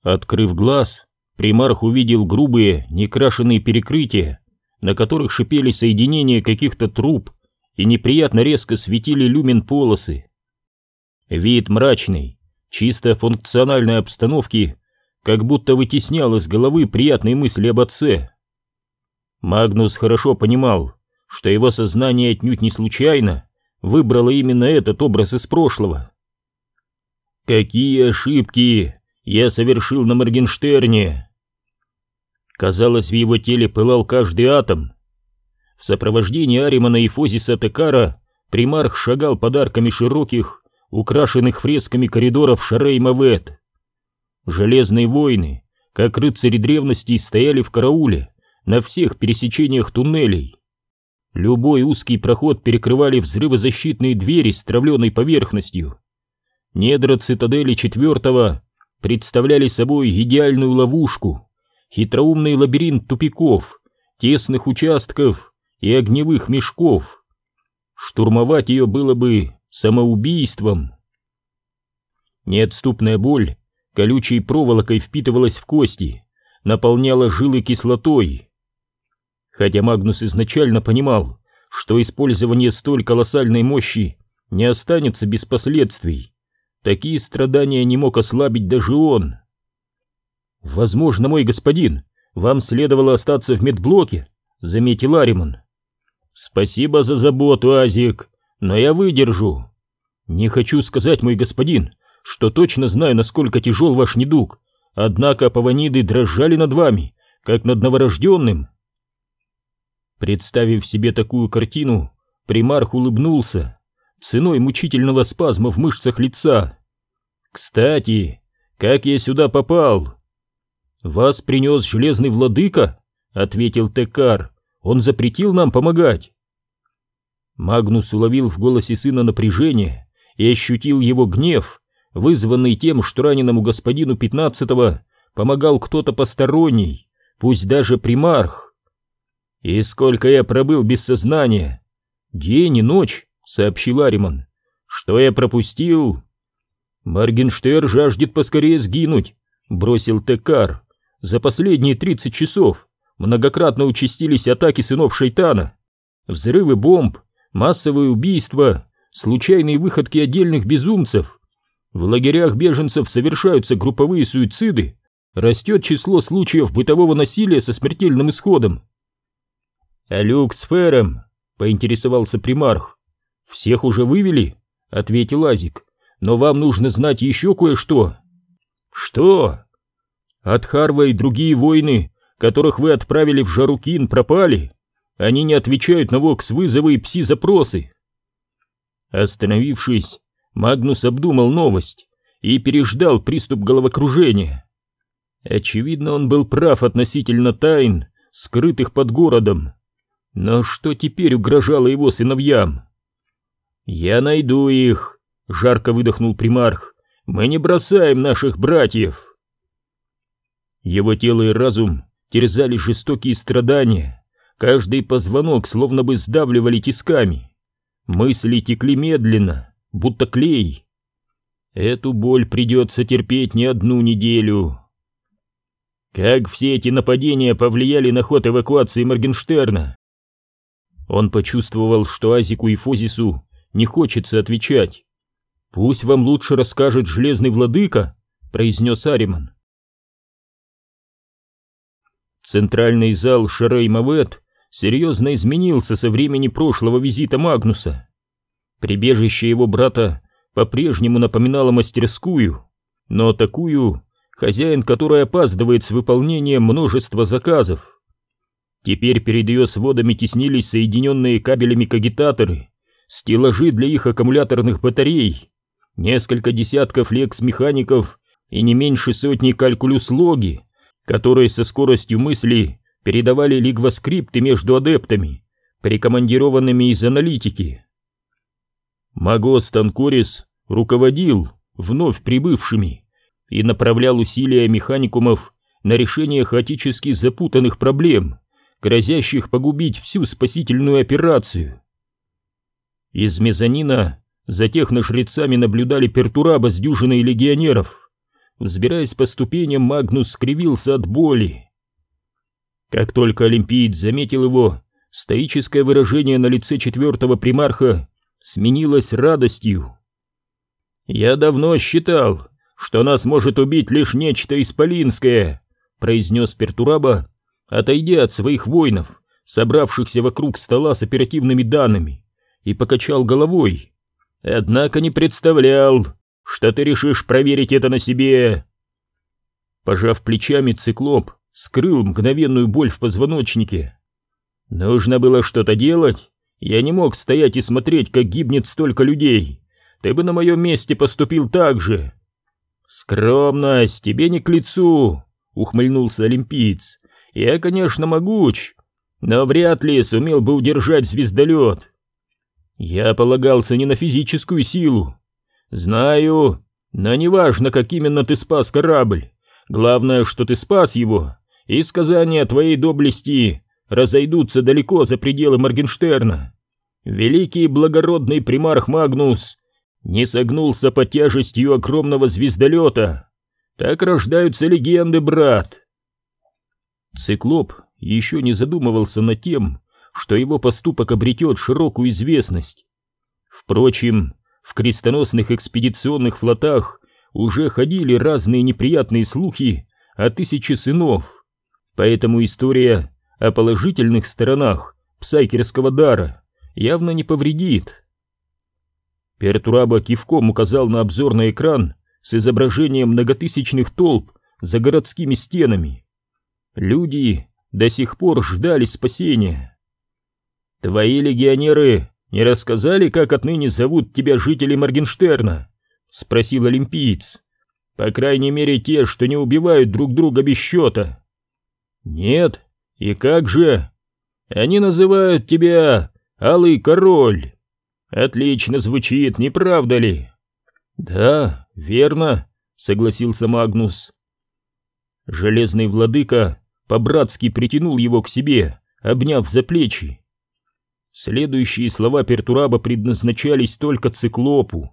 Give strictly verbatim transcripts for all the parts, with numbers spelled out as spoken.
Открыв глаз, примарх увидел грубые, некрашенные перекрытия, на которых шипели соединения каких-то труб и неприятно резко светили люмен-полосы. Вид мрачной, чисто функциональной обстановки как будто вытеснял из головы приятные мысли об отце. Магнус хорошо понимал, что его сознание отнюдь не случайно выбрало именно этот образ из прошлого. Какие ошибки я совершил на Моргенштерне! Казалось, в его теле пылал каждый атом. В сопровождении Аримана и Фозиса Текара примарх шагал под арками широких, украшенных фресками коридоров Шарей-Мавет. Железные воины, как рыцари древности, стояли в карауле на всех пересечениях туннелей. Любой узкий проход перекрывали взрывозащитные двери с травленой поверхностью. Недра цитадели четвертого представляли собой идеальную ловушку, хитроумный лабиринт тупиков, тесных участков и огневых мешков. Штурмовать ее было бы самоубийством. Неотступная боль колючей проволокой впитывалась в кости, наполняла жилы кислотой. Хотя Магнус изначально понимал, что использование столь колоссальной мощи не останется без последствий, такие страдания не мог ослабить даже он. «Возможно, мой господин, вам следовало остаться в медблоке», — заметил Ариман. «Спасибо за заботу, Азик, но я выдержу. Не хочу сказать, мой господин, что точно знаю, насколько тяжел ваш недуг, однако паваниды дрожали над вами, как над новорожденным». Представив себе такую картину, примарх улыбнулся ценой мучительного спазма в мышцах лица. «Кстати, как я сюда попал?» «Вас принес железный владыка», — ответил Текар. «Он запретил нам помогать». Магнус уловил в голосе сына напряжение и ощутил его гнев, вызванный тем, что раненому господину пятнадцатого помогал кто-то посторонний, пусть даже примарх. «И сколько я пробыл без сознания?» «День и ночь», — сообщил Ариман. «Что я пропустил?» «Моргенштерн жаждет поскорее сгинуть», — бросил Текар. «За последние тридцать часов многократно участились атаки сынов шайтана, взрывы бомб, массовые убийства, случайные выходки отдельных безумцев. В лагерях беженцев совершаются групповые суициды, растет число случаев бытового насилия со смертельным исходом». «А Люк с Фером?» — поинтересовался примарх. «Всех уже вывели», — ответил Азик. «Но вам нужно знать еще кое-что». «Что?» «Адхарва и другие воины, которых вы отправили в Жарукин, пропали. Они не отвечают на вокс-вызовы и пси-запросы». Остановившись, Магнус обдумал новость и переждал приступ головокружения. Очевидно, он был прав относительно тайн, скрытых под городом. Но что теперь угрожало его сыновьям? «Я найду их», — жарко выдохнул примарх. «Мы не бросаем наших братьев». Его тело и разум терзали жестокие страдания, каждый позвонок словно бы сдавливали тисками. Мысли текли медленно, будто клей. Эту боль придется терпеть не одну неделю. Как все эти нападения повлияли на ход эвакуации Моргенштерна? Он почувствовал, что Азику и Фозису не хочется отвечать. «Пусть вам лучше расскажет железный владыка», — произнес Ариман. Центральный зал Шарей-Мавет серьезно изменился со времени прошлого визита Магнуса. Прибежище его брата по-прежнему напоминало мастерскую, но такую, хозяин которой опаздывает с выполнением множества заказов. Теперь перед ее сводами теснились соединенные кабелями кагитаторы, стеллажи для их аккумуляторных батарей, несколько десятков лекс-механиков и не меньше сотни калькулюс-логи, которые со скоростью мысли передавали лигваскрипты между адептами, прикомандированными из аналитики. Магос Танкорис руководил вновь прибывшими и направлял усилия механикумов на решение хаотически запутанных проблем, грозящих погубить всю спасительную операцию. Из мезонина за техножрецами наблюдали Пертураба с дюжиной легионеров. Взбираясь по ступеням, Магнус скривился от боли. Как только олимпиец заметил его, стоическое выражение на лице четвертого примарха сменилось радостью. «Я давно считал, что нас может убить лишь нечто исполинское», произнес Пертураба, отойдя от своих воинов, собравшихся вокруг стола с оперативными данными, и покачал головой. «Однако не представлял, что ты решишь проверить это на себе». Пожав плечами, циклоп скрыл мгновенную боль в позвоночнике. «Нужно было что-то делать. Я не мог стоять и смотреть, как гибнет столько людей. Ты бы на моем месте поступил так же». «Скромность тебе не к лицу», — ухмыльнулся олимпиец. «Я, конечно, могуч, но вряд ли сумел бы удержать звездолет. Я полагался не на физическую силу. Знаю, но неважно, как именно ты спас корабль. Главное, что ты спас его, и сказания о твоей доблести разойдутся далеко за пределы Моргенштерна. Великий и благородный примарх Магнус не согнулся под тяжестью огромного звездолета. Так рождаются легенды, брат». Циклоп еще не задумывался над тем, что его поступок обретет широкую известность. Впрочем, в крестоносных экспедиционных флотах уже ходили разные неприятные слухи о тысяче сынов, поэтому история о положительных сторонах псайкерского дара явно не повредит. Пертураба кивком указал на обзорный экран с изображением многотысячных толп за городскими стенами. Люди до сих пор ждали спасения. «Твои легионеры не рассказали, как отныне зовут тебя жители Моргенштерна?» — спросил олимпиец. «По крайней мере, те, что не убивают друг друга без счета». «Нет, и как же? Они называют тебя Алый Король. Отлично звучит, не правда ли?» «Да, верно», — согласился Магнус. Железный владыка по-братски притянул его к себе, обняв за плечи. Следующие слова Пертураба предназначались только циклопу.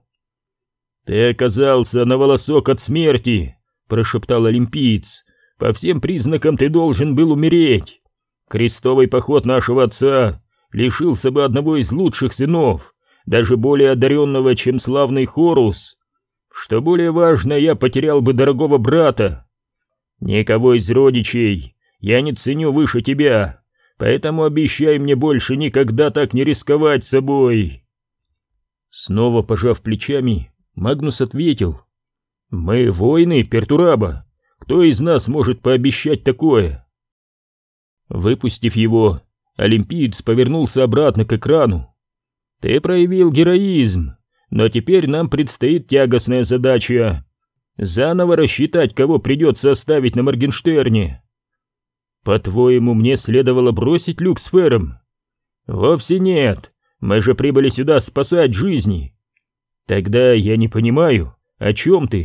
«Ты оказался на волосок от смерти», — прошептал олимпиец. «По всем признакам ты должен был умереть. Крестовый поход нашего отца лишился бы одного из лучших сынов, даже более одаренного, чем славный Хорус. Что более важно, я потерял бы дорогого брата. Никого из родичей я не ценю выше тебя, поэтому обещай мне больше никогда так не рисковать собой». Снова пожав плечами, Магнус ответил: «Мы воины, Пертураба. Кто из нас может пообещать такое?» Выпустив его, олимпиец повернулся обратно к экрану. «Ты проявил героизм, но теперь нам предстоит тягостная задача — заново рассчитать, кого придется оставить на Моргенштерне. По-твоему, мне следовало бросить Люксфером?» «Вовсе нет, мы же прибыли сюда спасать жизни». «Тогда я не понимаю, о чем ты?»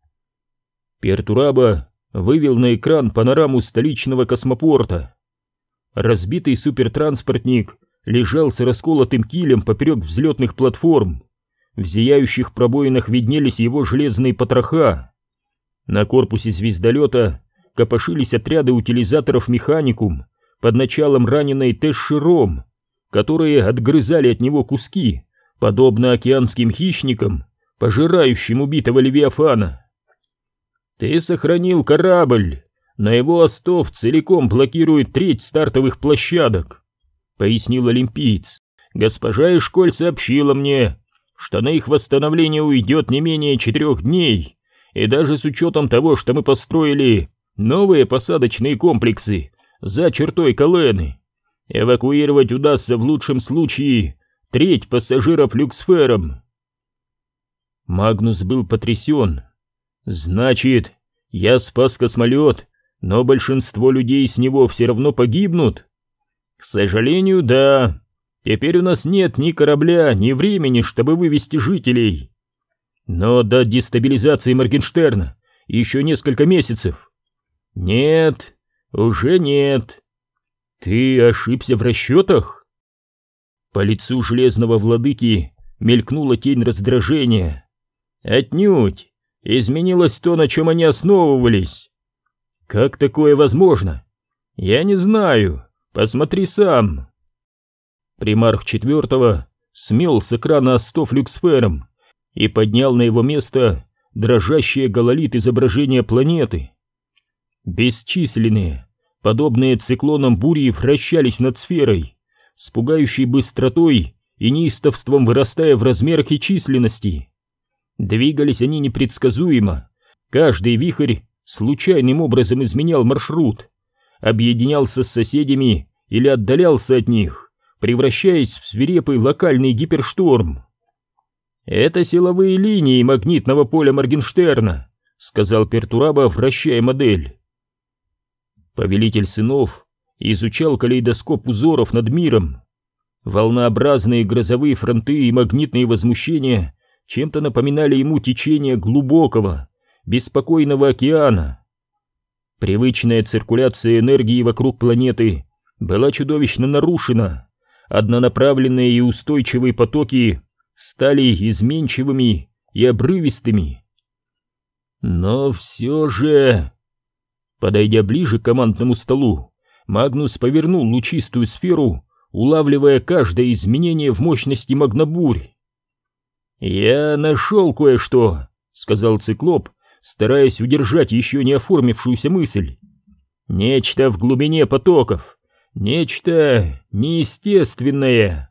Пертураба вывел на экран панораму столичного космопорта. Разбитый супертранспортник лежал с расколотым килем поперек взлетных платформ. В зияющих пробоинах виднелись его железные потроха. На корпусе звездолета копошились отряды утилизаторов механикум под началом раненой Тэш-Широм, которые отгрызали от него куски, подобно океанским хищникам, пожирающим убитого Левиафана. «Ты сохранил корабль, но его остов целиком блокирует треть стартовых площадок», — пояснил олимпиец. «Госпожа Эшколь сообщила мне, что на их восстановление уйдет не менее четырех дней, и даже с учетом того, что мы построили новые посадочные комплексы за чертой Колены, эвакуировать удастся в лучшем случае треть пассажиров Люксфером». Магнус был потрясен. «Значит, я спас космолет, но большинство людей с него все равно погибнут?» «К сожалению, да. Теперь у нас нет ни корабля, ни времени, чтобы вывести жителей. Но до дестабилизации Моргенштерна еще несколько месяцев». «Нет, уже нет». «Ты ошибся в расчетах?» По лицу железного владыки мелькнула тень раздражения. «Отнюдь. изменилось то, на чем они основывались. Как такое возможно? Я не знаю. Посмотри сам. Примарх четвертого смел с экрана остов люксфером и поднял на его место дрожащее гололит изображение планеты. Бесчисленные, подобные циклонам бури, вращались над сферой, с пугающей быстротой и неистовством вырастая в размерах и численности. Двигались они непредсказуемо, каждый вихрь случайным образом изменял маршрут, объединялся с соседями или отдалялся от них, превращаясь в свирепый локальный гипершторм. «Это силовые линии магнитного поля Моргенштерна», — сказал Пертураба, вращая модель. Повелитель сынов изучал калейдоскоп узоров над миром. Волнообразные грозовые фронты и магнитные возмущения чем-то напоминали ему течение глубокого, беспокойного океана. Привычная циркуляция энергии вокруг планеты была чудовищно нарушена. Однонаправленные и устойчивые потоки стали изменчивыми и обрывистыми. Но все же... Подойдя ближе к командному столу, Магнус повернул лучистую сферу, улавливая каждое изменение в мощности магнобурь. «Я нашел кое-что», — сказал Циклоп, стараясь удержать еще не оформившуюся мысль. «Нечто в глубине потоков, нечто неестественное».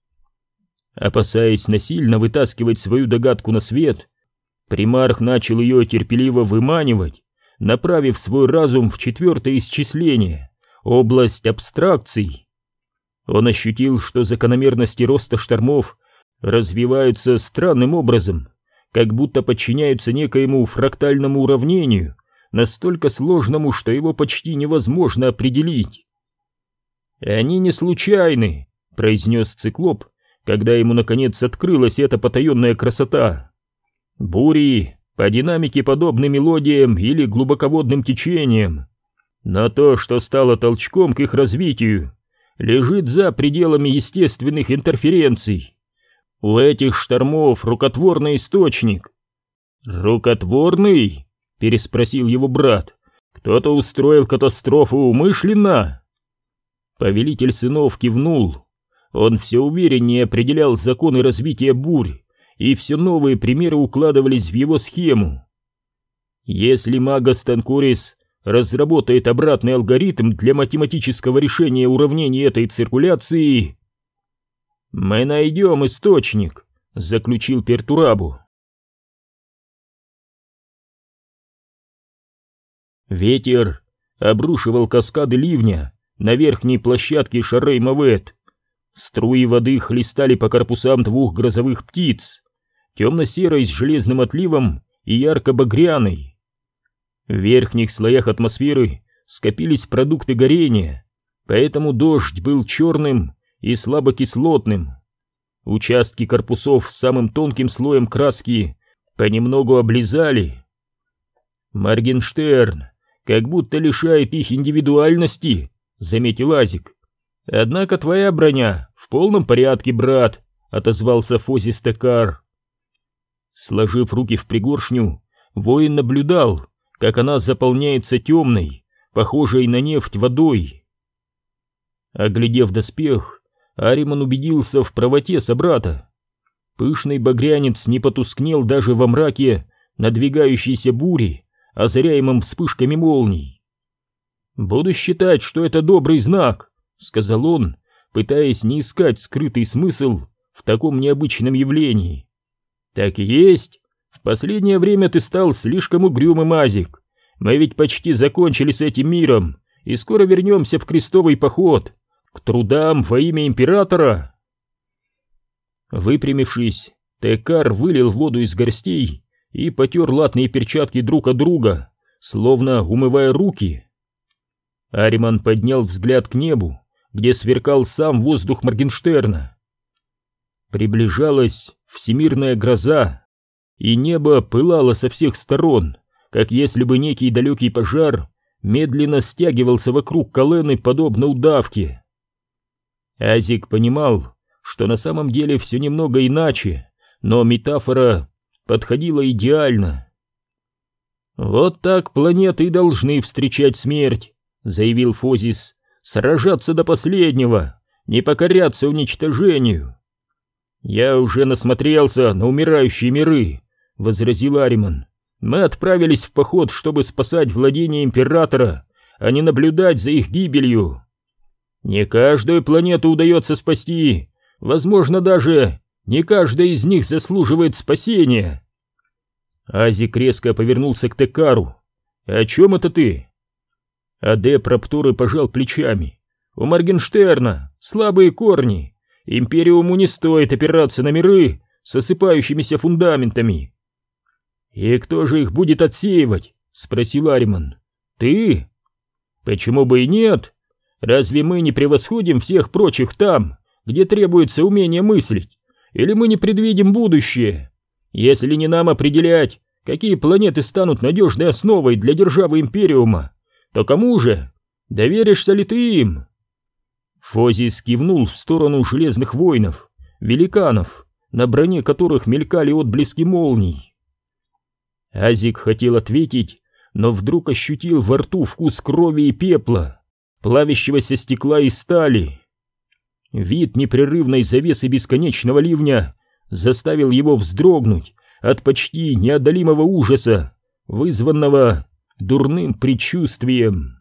Опасаясь насильно вытаскивать свою догадку на свет, примарх начал ее терпеливо выманивать, направив свой разум в четвертое исчисление, область абстракций. Он ощутил, что закономерности роста штормов развиваются странным образом, как будто подчиняются некоему фрактальному уравнению, настолько сложному, что его почти невозможно определить. «Они не случайны», — произнес Циклоп, когда ему наконец открылась эта потаенная красота. «Бури по динамике подобны мелодиям или глубоководным течениям, но то, что стало толчком к их развитию, лежит за пределами естественных интерференций. У этих штормов рукотворный источник». «Рукотворный?» — переспросил его брат. «Кто-то устроил катастрофу умышленно?» Повелитель сынов кивнул. Он все увереннее определял законы развития бурь, и все новые примеры укладывались в его схему. Если Магас Танкорис разработает обратный алгоритм для математического решения уравнений этой циркуляции... «Мы найдем источник», — заключил Пертурабу. Ветер обрушивал каскады ливня на верхней площадке Шаррей-Мавет. Струи воды хлестали по корпусам двух грозовых птиц, темно-серой с железным отливом и ярко-багряной. В верхних слоях атмосферы скопились продукты горения, поэтому дождь был черным и слабокислотным. Участки корпусов с самым тонким слоем краски понемногу облизали. «Моргенштерн как будто лишает их индивидуальности», — заметил Азик. «Однако твоя броня в полном порядке, брат», — отозвался Фози Стекар. Сложив руки в пригоршню, воин наблюдал, как она заполняется темной, похожей на нефть водой. Оглядев доспех, Ариман убедился в правоте собрата. Пышный багрянец не потускнел даже во мраке надвигающейся бури, озаряемом вспышками молний. «Буду считать, что это добрый знак», — сказал он, пытаясь не искать скрытый смысл в таком необычном явлении. «Так и есть. В последнее время ты стал слишком угрюмым, Азик. Мы ведь почти закончили с этим миром и скоро вернемся в крестовый поход, к трудам во имя императора». Выпрямившись, Текар вылил воду из горстей и потер латные перчатки друг от друга, словно умывая руки. Ариман поднял взгляд к небу, где сверкал сам воздух Моргенштерна. Приближалась всемирная гроза, и небо пылало со всех сторон, как если бы некий далекий пожар медленно стягивался вокруг Колены, подобно удавке. Азик понимал, что на самом деле все немного иначе, но метафора подходила идеально. «Вот так планеты и должны встречать смерть», — заявил Фозис. «Сражаться до последнего, не покоряться уничтожению». «Я уже насмотрелся на умирающие миры», — возразил Ариман. «Мы отправились в поход, чтобы спасать владения Императора, а не наблюдать за их гибелью. Не каждую планету удается спасти, возможно, даже не каждая из них заслуживает спасения». Азик резко повернулся к Текару. «О чем это ты?» Адеп Рапторы пожал плечами. «У Моргенштерна слабые корни. Империуму не стоит опираться на миры с осыпающимися фундаментами». «И кто же их будет отсеивать?» — спросил Ариман. «Ты?» «Почему бы и нет? Разве мы не превосходим всех прочих там, где требуется умение мыслить? Или мы не предвидим будущее? Если не нам определять, какие планеты станут надежной основой для державы Империума, то кому же? Доверишься ли ты им?» Фозис кивнул в сторону железных воинов, великанов, на броне которых мелькали отблески молний. Азик хотел ответить, но вдруг ощутил во рту вкус крови и пепла, плавящегося стекла и стали. Вид непрерывной завесы бесконечного ливня заставил его вздрогнуть от почти неодолимого ужаса, вызванного дурным предчувствием.